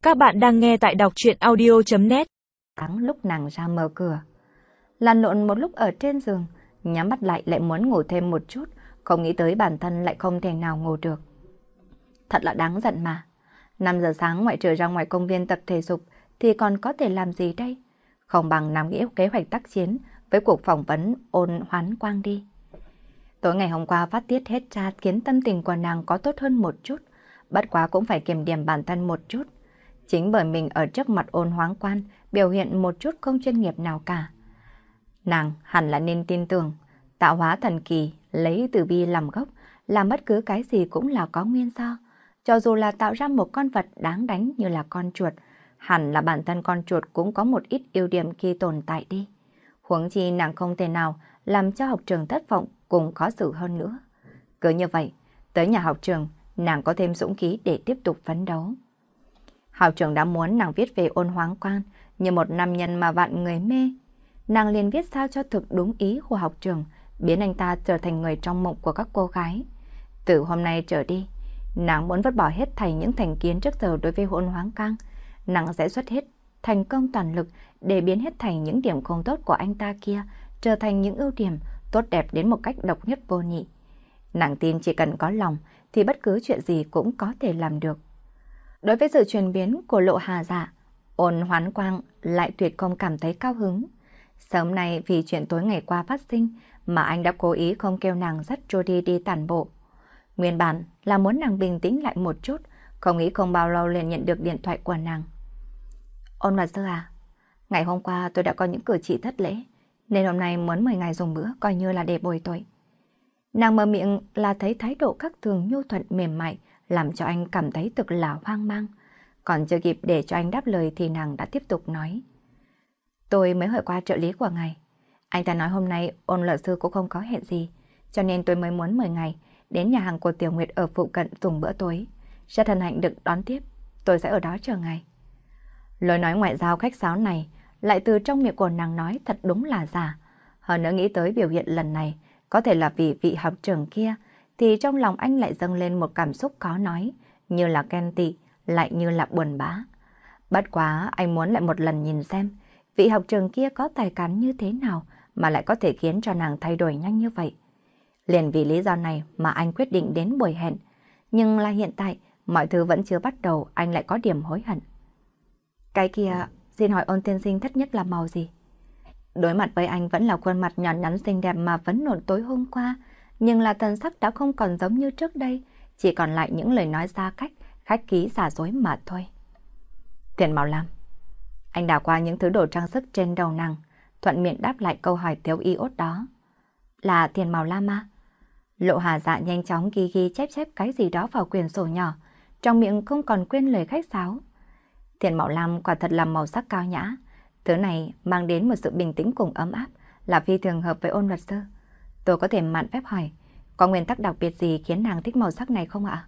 Các bạn đang nghe tại đọc truyện audio.net. Lúc nàng ra mở cửa, lăn lộn một lúc ở trên giường, nhắm mắt lại muốn ngủ thêm một chút, không nghĩ tới bản thân lại không thể nào ngủ được. Thật là đáng giận mà. 5 giờ sáng ngoại trừ ra ngoài công viên tập thể dục thì còn có thể làm gì đây? Không bằng nắm nghĩ kế hoạch tác chiến với cuộc phỏng vấn Ôn Hoán Quang đi. Tối ngày hôm qua phát tiết hết ra khiến tâm tình của nàng có tốt hơn một chút, bất quá cũng phải kiềm điểm bản thân một chút. Chính bởi mình ở trước mặt Ôn Hoán Quan biểu hiện một chút không chuyên nghiệp nào cả. Nàng hẳn là nên tin tưởng, tạo hóa thần kỳ, lấy từ bi làm gốc, làm bất cứ cái gì cũng là có nguyên do. Cho dù là tạo ra một con vật đáng đánh như là con chuột, hẳn là bản thân con chuột cũng có một ít ưu điểm khi tồn tại đi. Huống chi nàng không thể nào làm cho học trường thất vọng cùng khó xử hơn nữa. Cứ như vậy, tới nhà học trường, nàng có thêm dũng khí để tiếp tục phấn đấu. Học trưởng đã muốn nàng viết về Ôn Hoán Quang như một nam nhân mà vạn người mê. Nàng liền viết sao cho thực đúng ý của học trưởng, biến anh ta trở thành người trong mộng của các cô gái. Từ hôm nay trở đi, nàng muốn vứt bỏ hết thảy những thành kiến trước giờ đối với Ôn Hoán Quang. Nàng sẽ xuất hết thành công toàn lực để biến hết thảy những điểm không tốt của anh ta kia trở thành những ưu điểm tốt đẹp đến một cách độc nhất vô nhị. Nàng tin chỉ cần có lòng thì bất cứ chuyện gì cũng có thể làm được. Đối với sự chuyển biến của Lộ Hà Dạ, Ôn Hoán Quang lại tuyệt không cảm thấy cao hứng. Sớm nay vì chuyện tối ngày qua phát sinh mà anh đã cố ý không kêu nàng dắt Jody đi tản bộ. Nguyên bản là muốn nàng bình tĩnh lại một chút, không nghĩ không bao lâu liền nhận được điện thoại của nàng. Ôn luật sư à, ngày hôm qua tôi đã có những cử chỉ thất lễ, nên hôm nay muốn mời ngài dùng bữa coi như là để bồi tội. Nàng mở miệng là thấy thái độ các thường nhu thuận mềm mại, làm cho anh cảm thấy thực là hoang mang. Còn chưa kịp để cho anh đáp lời thì nàng đã tiếp tục nói. Tôi mới hỏi qua trợ lý của ngài. Anh ta nói hôm nay Ôn luật sư cũng không có hẹn gì, cho nên tôi mới muốn mời ngài đến nhà hàng của Tiểu Nguyệt ở phụ cận dùng bữa tối. Rất hân hạnh được đón tiếp, tôi sẽ ở đó chờ ngài. Lời nói ngoại giao khách sáo này lại từ trong miệng của nàng nói thật đúng là giả. Hơn nữa nghĩ tới biểu hiện lần này, có thể là vì vị học trưởng kia, thì trong lòng anh lại dâng lên một cảm xúc khó nói, như là ghen tị, lại như là buồn bã. Bất quá anh muốn lại một lần nhìn xem, vị học trưởng kia có tài cán như thế nào mà lại có thể khiến cho nàng thay đổi nhanh như vậy. Liền vì lý do này mà anh quyết định đến buổi hẹn, nhưng là hiện tại, mọi thứ vẫn chưa bắt đầu, anh lại có điểm hối hận. Cái kia, xin hỏi Ôn tiên sinh thích nhất là màu gì? Đối mặt với anh vẫn là khuôn mặt nhọn nhắn xinh đẹp mà vẫn nộn tối hôm qua, nhưng là thần sắc đã không còn giống như trước đây, chỉ còn lại những lời nói xa cách, khách khí giả dối mà thôi. Tiền màu lam. Anh đảo qua những thứ đồ trang sức trên đầu nàng, thuận miệng đáp lại câu hỏi thiếu iốt đó. Là tiền màu lam à? Lộ Hà Dạ nhanh chóng ghi chép cái gì đó vào quyển sổ nhỏ, trong miệng không còn quên lời khách sáo. Tiền màu lam quả thật là màu sắc cao nhã. Thứ này mang đến một sự bình tĩnh cùng ấm áp, là phi thường hợp với Ôn luật sư. Tôi có thể mạn phép hỏi, có nguyên tắc đặc biệt gì khiến nàng thích màu sắc này không ạ?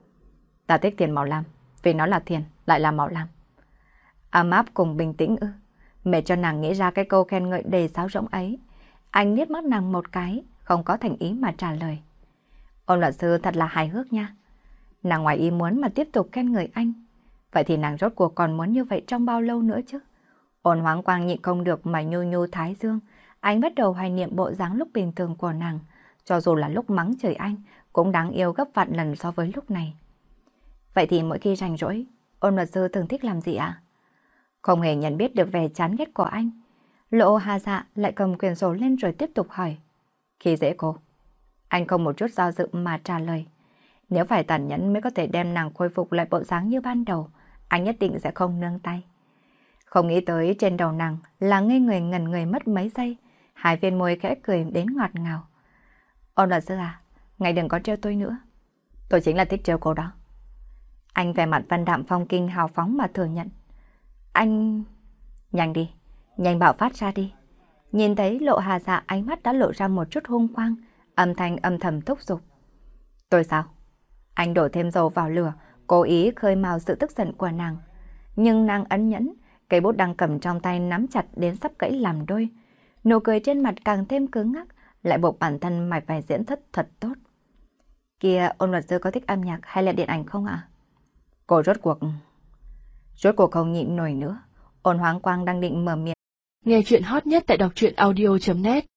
Ta thích tiền màu lam, vì nó là tiền, lại là màu lam. Ấm áp cùng bình tĩnh ư? Mẹ cho nàng nghĩ ra cái câu khen ngợi đầy sáo rỗng ấy. Anh liếc mắt nàng một cái, không có thành ý mà trả lời. Ôn luật sư thật là hài hước nha. Nàng ngoài ý muốn mà tiếp tục khen ngợi anh. Vậy thì nàng rốt cuộc còn muốn như vậy trong bao lâu nữa chứ? Ôn Hoán Quang nhịn không được mà nhu nhu thái dương. Anh bắt đầu hoài niệm bộ dáng lúc bình thường của nàng. Cho dù là lúc mắng chửi anh, cũng đáng yêu gấp vạn lần so với lúc này. Vậy thì mỗi khi rảnh rỗi, Ôn luật sư thường thích làm gì ạ? Không hề nhận biết được vẻ chán ghét của anh. Lộ Hà Dạ lại cầm quyển sổ lên rồi tiếp tục hỏi. Khi dễ cô. Anh không một chút do dự mà trả lời. Nếu phải tàn nhẫn mới có thể đem nàng khôi phục lại bộ dáng như ban đầu, anh nhất định sẽ không nương tay. Không nghĩ tới trên đầu nàng là ngây người ngẩn người mất mấy giây, hai viên môi khẽ cười đến ngọt ngào. Ôn luật sư à, ngài đừng có trêu tôi nữa. Tôi chính là thích trêu cô đó. Anh vẻ mặt văn đạm phong kinh hào phóng mà thừa nhận. Anh... Nhanh đi, nhanh bạo phát ra đi. Nhìn thấy Lộ Hà Dạ ánh mắt đã lộ ra một chút hung quang, âm thanh âm thầm thúc giục. Tôi sao? Anh đổ thêm dầu vào lửa, cố ý khơi mào sự tức giận của nàng. Nhưng nàng ẩn nhẫn, cây bút đang cầm trong tay nắm chặt đến sắp gãy làm đôi. Nụ cười trên mặt càng thêm cứng ngắc, lại buộc bản thân mày phải diễn thất thật tốt. Kìa, Ôn luật sư có thích âm nhạc hay là điện ảnh không ạ? Cô rốt cuộc... Rốt cuộc không nhịn nổi nữa, Ôn Hoáng Quang đang định mở miệng. Nghe chuyện hot nhất tại đọc truyện audio.net